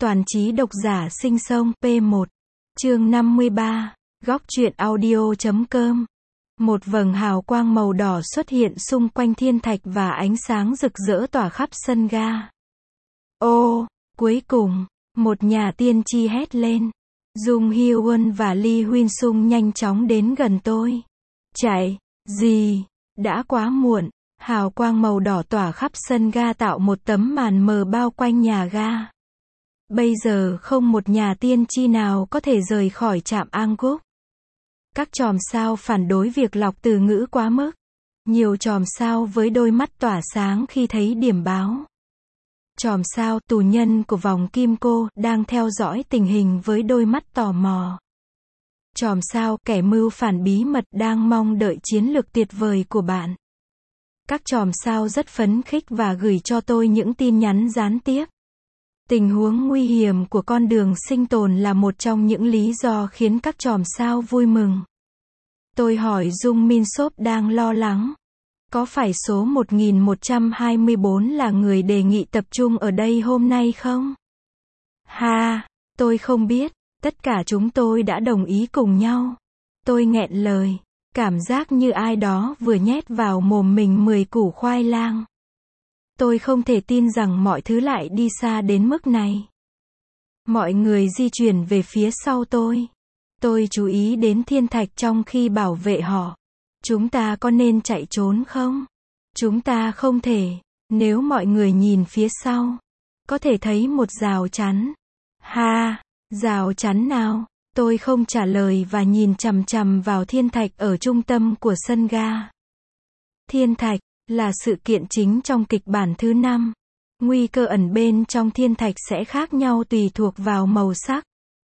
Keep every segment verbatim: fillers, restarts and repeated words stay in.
Toàn trí độc giả sinh sông P một. Chương năm mươi ba. Góc truyện audio chấm com. Một vầng hào quang màu đỏ xuất hiện xung quanh thiên thạch và ánh sáng rực rỡ tỏa khắp sân ga. Ô, cuối cùng, một nhà tiên tri hét lên. Dung Hye-won và Lee Huynh-sung nhanh chóng đến gần tôi. Chạy, gì? Đã quá muộn. Hào quang màu đỏ tỏa khắp sân ga tạo một tấm màn mờ bao quanh nhà ga. Bây giờ không một nhà tiên tri nào có thể rời khỏi trạm Angkor. Các chòm sao phản đối việc lọc từ ngữ quá mức. Nhiều chòm sao với đôi mắt tỏa sáng khi thấy điểm báo. Chòm sao, tù nhân của vòng kim cô, đang theo dõi tình hình với đôi mắt tò mò. Chòm sao, kẻ mưu phản bí mật đang mong đợi chiến lược tuyệt vời của bạn. Các chòm sao rất phấn khích và gửi cho tôi những tin nhắn gián tiếp. Tình huống nguy hiểm của con đường sinh tồn là một trong những lý do khiến các chòm sao vui mừng. Tôi hỏi Dung Min Sop đang lo lắng. Có phải số một nghìn một trăm hai mươi bốn là người đề nghị tập trung ở đây hôm nay không? Ha, tôi không biết. Tất cả chúng tôi đã đồng ý cùng nhau. Tôi nghẹn lời. Cảm giác như ai đó vừa nhét vào mồm mình mười củ khoai lang. Tôi không thể tin rằng mọi thứ lại đi xa đến mức này. Mọi người di chuyển về phía sau tôi. Tôi chú ý đến thiên thạch trong khi bảo vệ họ. Chúng ta có nên chạy trốn không? Chúng ta không thể. Nếu mọi người nhìn phía sau, có thể thấy một rào chắn. Ha, rào chắn nào? Tôi không trả lời và nhìn chằm chằm vào thiên thạch ở trung tâm của sân ga. Thiên thạch là sự kiện chính trong kịch bản thứ năm. Nguy cơ ẩn bên trong thiên thạch sẽ khác nhau tùy thuộc vào màu sắc,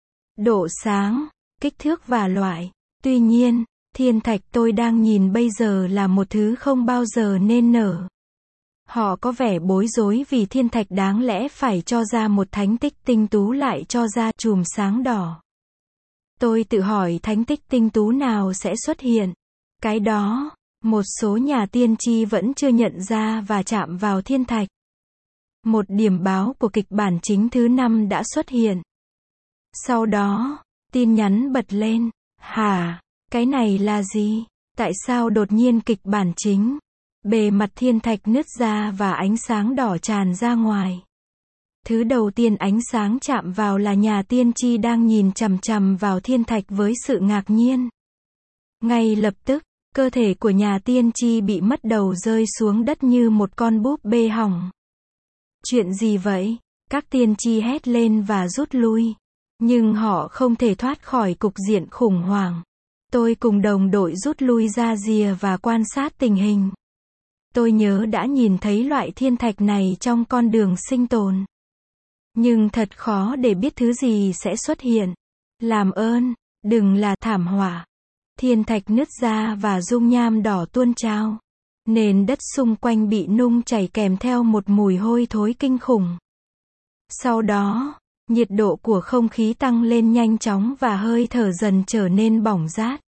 độ sáng, kích thước và loại. Tuy nhiên, thiên thạch tôi đang nhìn bây giờ là một thứ không bao giờ nên nở. Họ có vẻ bối rối vì thiên thạch đáng lẽ phải cho ra một thánh tích tinh tú lại cho ra chùm sáng đỏ. Tôi tự hỏi thánh tích tinh tú nào sẽ xuất hiện. Cái đó, một số nhà tiên tri vẫn chưa nhận ra và chạm vào thiên thạch. Một điểm báo của kịch bản chính thứ năm đã xuất hiện. Sau đó, tin nhắn bật lên. Hả? Cái này là gì? Tại sao đột nhiên kịch bản chính? Bề mặt thiên thạch nứt ra và ánh sáng đỏ tràn ra ngoài. Thứ đầu tiên ánh sáng chạm vào là nhà tiên tri đang nhìn chằm chằm vào thiên thạch với sự ngạc nhiên. Ngay lập tức, cơ thể của nhà tiên tri bị mất đầu rơi xuống đất như một con búp bê hỏng. Chuyện gì vậy? Các tiên tri hét lên và rút lui. Nhưng họ không thể thoát khỏi cục diện khủng hoảng. Tôi cùng đồng đội rút lui ra rìa và quan sát tình hình. Tôi nhớ đã nhìn thấy loại thiên thạch này trong con đường sinh tồn. Nhưng thật khó để biết thứ gì sẽ xuất hiện. Làm ơn, đừng là thảm họa. Thiên thạch nứt ra và dung nham đỏ tuôn trào. Nền đất xung quanh bị nung chảy kèm theo một mùi hôi thối kinh khủng. Sau đó, nhiệt độ của không khí tăng lên nhanh chóng và hơi thở dần trở nên bỏng rát.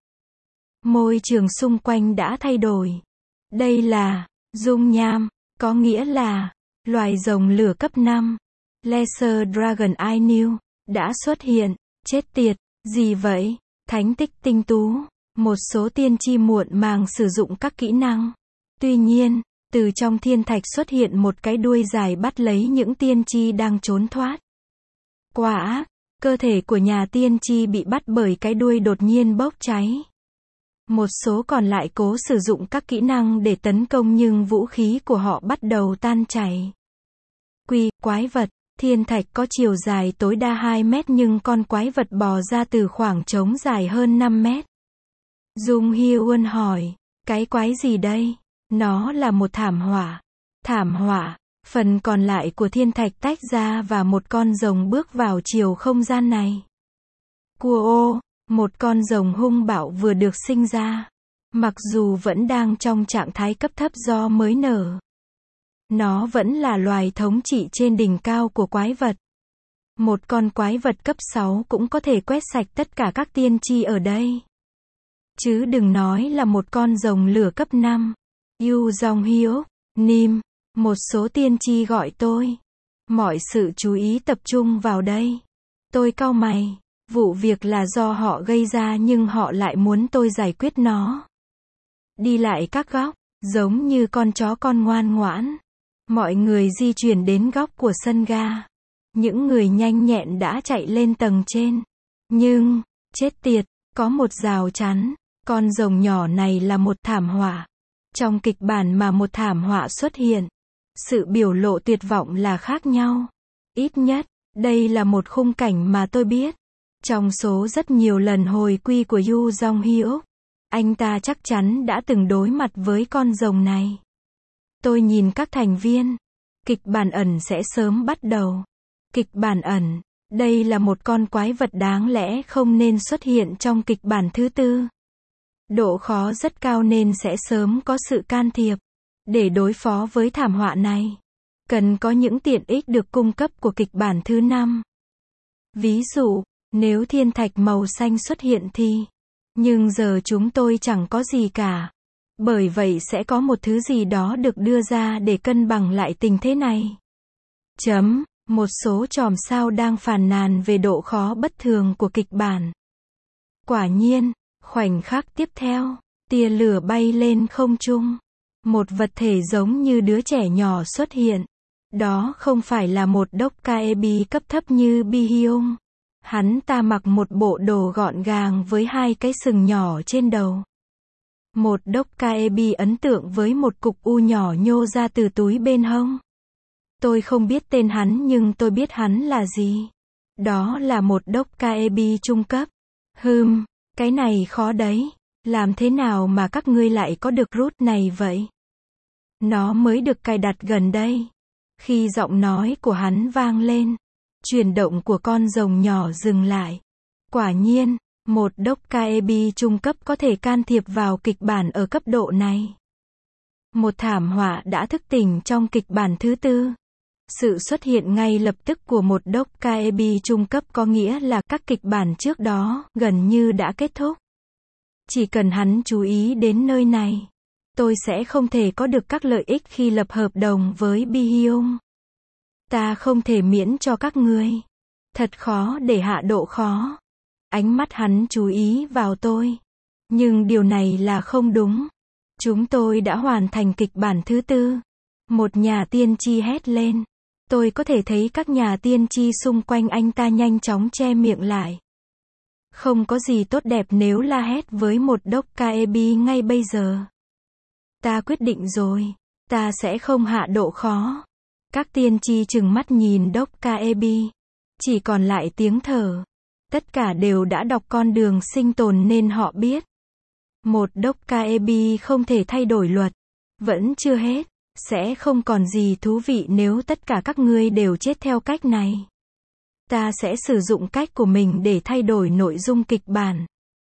Môi trường xung quanh đã thay đổi. Đây là dung nham, có nghĩa là loài rồng lửa cấp năm. Laser Dragon I New đã xuất hiện. Chết tiệt, gì vậy? Thánh tích tinh tú. Một số tiên tri muộn màng sử dụng các kỹ năng. Tuy nhiên, từ trong thiên thạch xuất hiện một cái đuôi dài bắt lấy những tiên tri đang trốn thoát. Quá ác, cơ thể của nhà tiên tri bị bắt bởi cái đuôi đột nhiên bốc cháy. Một số còn lại cố sử dụng các kỹ năng để tấn công nhưng vũ khí của họ bắt đầu tan chảy. Quy, quái vật. Thiên thạch có chiều dài tối đa hai mét nhưng con quái vật bò ra từ khoảng trống dài hơn năm mét. Dung Hye-won hỏi, cái quái gì đây? Nó là một thảm họa. Thảm họa, phần còn lại của thiên thạch tách ra và một con rồng bước vào chiều không gian này. Cua ô, một con rồng hung bạo vừa được sinh ra. Mặc dù vẫn đang trong trạng thái cấp thấp do mới nở. Nó vẫn là loài thống trị trên đỉnh cao của quái vật. Một con quái vật cấp sáu cũng có thể quét sạch tất cả các tiên tri ở đây. Chứ đừng nói là một con rồng lửa cấp năm. Yu Jong Hyuk, Nim, một số tiên tri gọi tôi. Mọi sự chú ý tập trung vào đây. Tôi cau mày. Vụ việc là do họ gây ra nhưng họ lại muốn tôi giải quyết nó. Đi lại các góc, giống như con chó con ngoan ngoãn. Mọi người di chuyển đến góc của sân ga. Những người nhanh nhẹn đã chạy lên tầng trên. Nhưng, chết tiệt, có một rào chắn. Con rồng nhỏ này là một thảm họa. Trong kịch bản mà một thảm họa xuất hiện, sự biểu lộ tuyệt vọng là khác nhau. Ít nhất, đây là một khung cảnh mà tôi biết. Trong số rất nhiều lần hồi quy của Yoo Jong Hyuk, anh ta chắc chắn đã từng đối mặt với con rồng này. Tôi nhìn các thành viên. Kịch bản ẩn sẽ sớm bắt đầu. Kịch bản ẩn. Đây là một con quái vật đáng lẽ không nên xuất hiện trong kịch bản thứ tư. Độ khó rất cao nên sẽ sớm có sự can thiệp. Để đối phó với thảm họa này, cần có những tiện ích được cung cấp của kịch bản thứ năm. Ví dụ, nếu thiên thạch màu xanh xuất hiện thì... Nhưng giờ chúng tôi chẳng có gì cả. Bởi vậy sẽ có một thứ gì đó được đưa ra để cân bằng lại tình thế này. Chấm. Một số chòm sao đang phàn nàn về độ khó bất thường của kịch bản. Quả nhiên, khoảnh khắc tiếp theo, tia lửa bay lên không trung. Một vật thể giống như đứa trẻ nhỏ xuất hiện. Đó không phải là một Dokkaebi cấp thấp như Bi-hyung. Hắn ta mặc một bộ đồ gọn gàng với hai cái sừng nhỏ trên đầu. Một Dokkaebi ấn tượng với một cục u nhỏ nhô ra từ túi bên hông. Tôi không biết tên hắn nhưng tôi biết hắn là gì. Đó là một Dokkaebi trung cấp. Hừm, cái này khó đấy. Làm thế nào mà các ngươi lại có được root này vậy? Nó mới được cài đặt gần đây. Khi giọng nói của hắn vang lên, chuyển động của con rồng nhỏ dừng lại. Quả nhiên, một Dokkaebi trung cấp có thể can thiệp vào kịch bản ở cấp độ này. Một thảm họa đã thức tỉnh trong kịch bản thứ tư. Sự xuất hiện ngay lập tức của một Dokkaebi trung cấp có nghĩa là các kịch bản trước đó gần như đã kết thúc. Chỉ cần hắn chú ý đến nơi này, tôi sẽ không thể có được các lợi ích khi lập hợp đồng với Bi-hyung. Ta không thể miễn cho các ngươi. Thật khó để hạ độ khó. Ánh mắt hắn chú ý vào tôi. Nhưng điều này là không đúng. Chúng tôi đã hoàn thành kịch bản thứ tư. Một nhà tiên tri hét lên. Tôi có thể thấy các nhà tiên tri xung quanh anh ta nhanh chóng che miệng lại. Không có gì tốt đẹp nếu la hét với một Dokkaebi ngay bây giờ. Ta quyết định rồi. Ta sẽ không hạ độ khó. Các tiên tri trừng mắt nhìn Dokkaebi. Chỉ còn lại tiếng thở. Tất cả đều đã đọc con đường sinh tồn nên họ biết. Một Dokkaebi không thể thay đổi luật. Vẫn chưa hết. Sẽ không còn gì thú vị nếu tất cả các ngươi đều chết theo cách này. Ta sẽ sử dụng cách của mình để thay đổi nội dung kịch bản.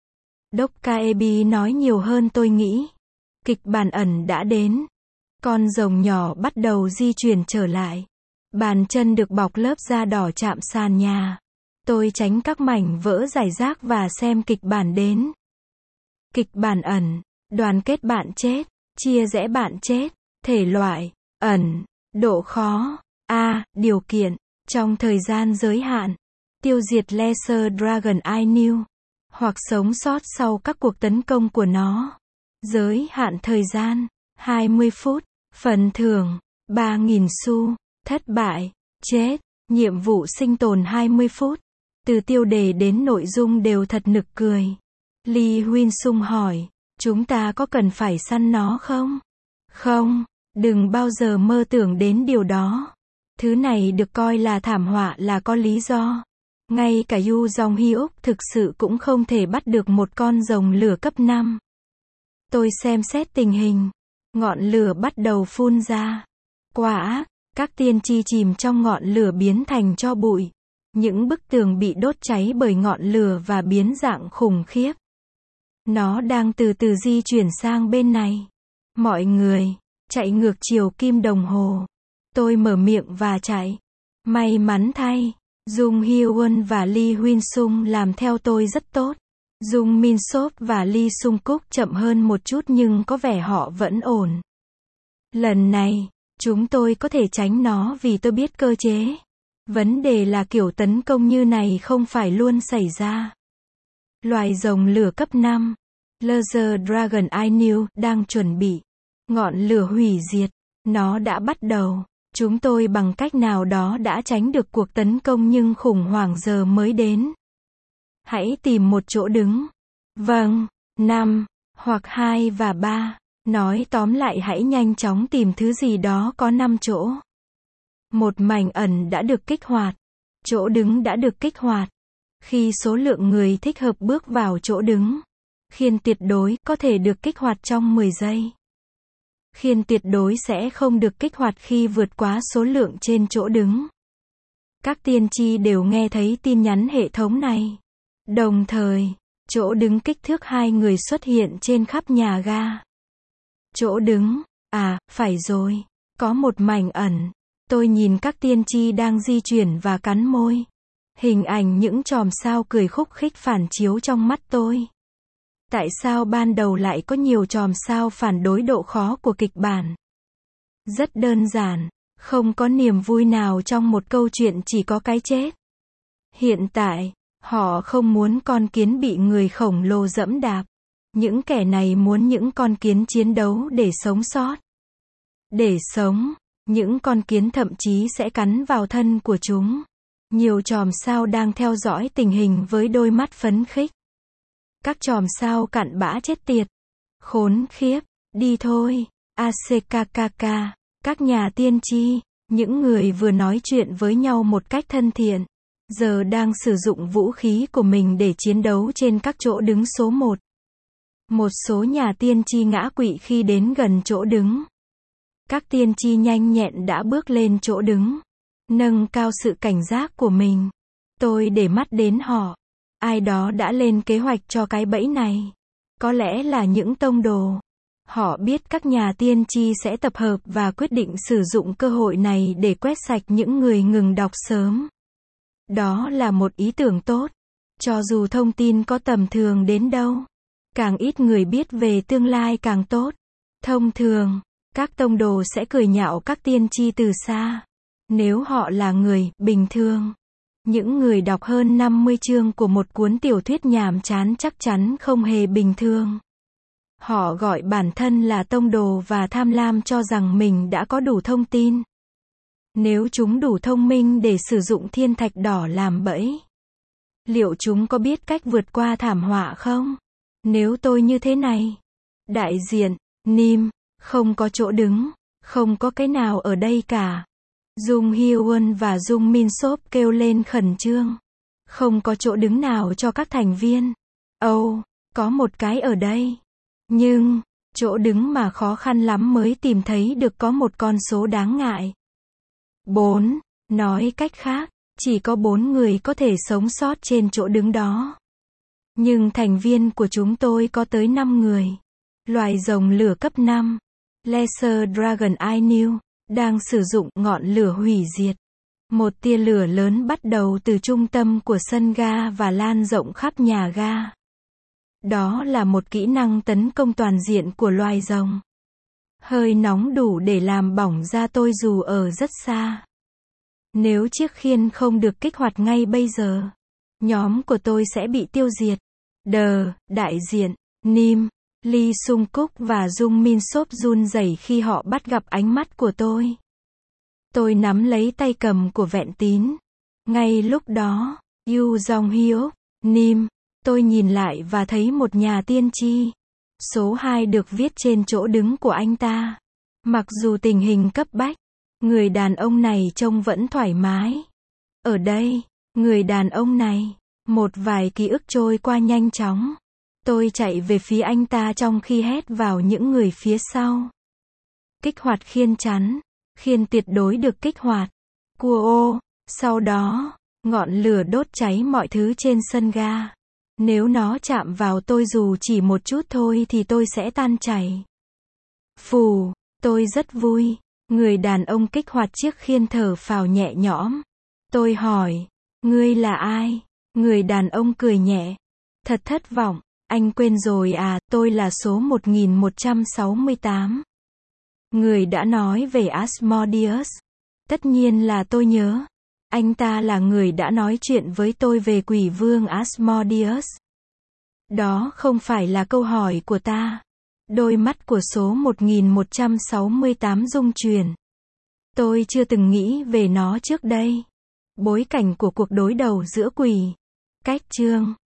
Dokkaebi nói nhiều hơn tôi nghĩ. Kịch bản ẩn đã đến. Con rồng nhỏ bắt đầu di chuyển trở lại. Bàn chân được bọc lớp da đỏ chạm sàn nhà. Tôi tránh các mảnh vỡ rải rác và xem kịch bản đến. Kịch bản ẩn. Đoàn kết bạn chết. Chia rẽ bạn chết. Thể loại. Ẩn. Độ khó. A. Điều kiện. Trong thời gian giới hạn. Tiêu diệt Laser Dragon I New. Hoặc sống sót sau các cuộc tấn công của nó. Giới hạn thời gian. hai mươi phút. Phần thưởng. ba nghìn xu. Thất bại. Chết. Nhiệm vụ sinh tồn hai mươi phút. Từ tiêu đề đến nội dung đều thật nực cười. Lee Huyên Sung hỏi. Chúng ta có cần phải săn nó không? Không. Đừng bao giờ mơ tưởng đến điều đó. Thứ này được coi là thảm họa là có lý do. Ngay cả Yoo Jong Hyuk thực sự cũng không thể bắt được một con rồng lửa cấp năm. Tôi xem xét tình hình. Ngọn lửa bắt đầu phun ra. Quả ác, các tiên tri chìm trong ngọn lửa biến thành tro bụi. Những bức tường bị đốt cháy bởi ngọn lửa và biến dạng khủng khiếp. Nó đang từ từ di chuyển sang bên này. Mọi người, chạy ngược chiều kim đồng hồ. Tôi mở miệng và chạy. May mắn thay, Jung Hye-won và Lee Huyên Sung làm theo tôi rất tốt. Jung Min-sop và Lee Sung Cúc chậm hơn một chút nhưng có vẻ họ vẫn ổn. Lần này, Chúng tôi có thể tránh nó vì tôi biết cơ chế. Vấn đề là kiểu tấn công như này không phải luôn xảy ra. Loài rồng lửa cấp năm, Laser Dragon I New, đang chuẩn bị. Ngọn lửa hủy diệt. Nó đã bắt đầu. Chúng tôi bằng cách nào đó đã tránh được cuộc tấn công nhưng khủng hoảng giờ mới đến. Hãy tìm một chỗ đứng. Vâng, năm, hoặc hai và ba. Nói tóm lại hãy nhanh chóng tìm thứ gì đó có năm chỗ. Một mảnh ẩn đã được kích hoạt. Chỗ đứng đã được kích hoạt. Khi số lượng người thích hợp bước vào chỗ đứng, khiên tuyệt đối có thể được kích hoạt trong mười giây. Khiên tuyệt đối sẽ không được kích hoạt khi vượt quá số lượng trên chỗ đứng. Các tiên tri đều nghe thấy tin nhắn hệ thống này. Đồng thời, chỗ đứng kích thước hai người xuất hiện trên khắp nhà ga. Chỗ đứng, à, phải rồi, có một mảnh ẩn. Tôi nhìn các tiên tri đang di chuyển và cắn môi. Hình ảnh những chòm sao cười khúc khích phản chiếu trong mắt tôi. Tại sao ban đầu lại có nhiều chòm sao phản đối độ khó của kịch bản? Rất đơn giản, không có niềm vui nào trong một câu chuyện chỉ có cái chết. Hiện tại, họ không muốn con kiến bị người khổng lồ dẫm đạp. Những kẻ này muốn những con kiến chiến đấu để sống sót. Để sống, những con kiến thậm chí sẽ cắn vào thân của chúng. Nhiều chòm sao đang theo dõi tình hình với đôi mắt phấn khích. Các chòm sao cặn bã chết tiệt. Khốn khiếp, đi thôi. a xê ca ca ca, các nhà tiên tri, những người vừa nói chuyện với nhau một cách thân thiện, giờ đang sử dụng vũ khí của mình để chiến đấu trên các chỗ đứng số một. Một số nhà tiên tri ngã quỵ khi đến gần chỗ đứng. Các tiên tri nhanh nhẹn đã bước lên chỗ đứng, nâng cao sự cảnh giác của mình. Tôi để mắt đến họ. Ai đó đã lên kế hoạch cho cái bẫy này. Có lẽ là những tông đồ. Họ biết các nhà tiên tri sẽ tập hợp và quyết định sử dụng cơ hội này để quét sạch những người ngừng đọc sớm. Đó là một ý tưởng tốt. Cho dù thông tin có tầm thường đến đâu, càng ít người biết về tương lai càng tốt. Thông thường, các tông đồ sẽ cười nhạo các tiên tri từ xa. Nếu họ là người bình thường, những người đọc hơn năm mươi chương của một cuốn tiểu thuyết nhàm chán chắc chắn không hề bình thường. Họ gọi bản thân là tông đồ và tham lam cho rằng mình đã có đủ thông tin. Nếu chúng đủ thông minh để sử dụng thiên thạch đỏ làm bẫy, liệu chúng có biết cách vượt qua thảm họa không? Nếu tôi như thế này, đại diện, Nim, không có chỗ đứng, không có cái nào ở đây cả. Jung Hyun và Jung Min Sop kêu lên khẩn trương. Không có chỗ đứng nào cho các thành viên. Ồ, oh, có một cái ở đây. Nhưng, chỗ đứng mà khó khăn lắm mới tìm thấy được có một con số đáng ngại. Bốn. Nói cách khác, chỉ có bốn người có thể sống sót trên chỗ đứng đó. Nhưng thành viên của chúng tôi có tới năm người. Loài rồng lửa cấp năm, Laser Dragon I New, đang sử dụng ngọn lửa hủy diệt. Một tia lửa lớn bắt đầu từ trung tâm của sân ga và lan rộng khắp nhà ga. Đó là một kỹ năng tấn công toàn diện của loài rồng. Hơi nóng đủ để làm bỏng da tôi dù ở rất xa. Nếu chiếc khiên không được kích hoạt ngay bây giờ, nhóm của tôi sẽ bị tiêu diệt. Đờ, đại diện, Nim, Lee Sung Kuk và Jung Min Sop run rẩy khi họ bắt gặp ánh mắt của tôi. Tôi nắm lấy tay cầm của Vẹn Tín. Ngay lúc đó, Yu Jong Hyuk, Nim, tôi nhìn lại và thấy một nhà tiên tri. Số hai được viết trên chỗ đứng của anh ta. Mặc dù tình hình cấp bách, người đàn ông này trông vẫn thoải mái. Ở đây, người đàn ông này, một vài ký ức trôi qua nhanh chóng. Tôi chạy về phía anh ta trong khi hét vào những người phía sau. Kích hoạt khiên chắn. Khiên tuyệt đối được kích hoạt. Cua ô. Sau đó, ngọn lửa đốt cháy mọi thứ trên sân ga. Nếu nó chạm vào tôi dù chỉ một chút thôi thì tôi sẽ tan chảy. Phù, tôi rất vui. Người đàn ông kích hoạt chiếc khiên thở phào nhẹ nhõm. Tôi hỏi, ngươi là ai? Người đàn ông cười nhẹ. Thật thất vọng, anh quên rồi à, tôi là số một nghìn một trăm sáu mươi tám. Người đã nói về Asmodeus. Tất nhiên là tôi nhớ. Anh ta là người đã nói chuyện với tôi về quỷ vương Asmodeus. Đó không phải là câu hỏi của ta. Đôi mắt của số một nghìn một trăm sáu mươi tám rung chuyển. Tôi chưa từng nghĩ về nó trước đây. Bối cảnh của cuộc đối đầu giữa quỷ. Cách chương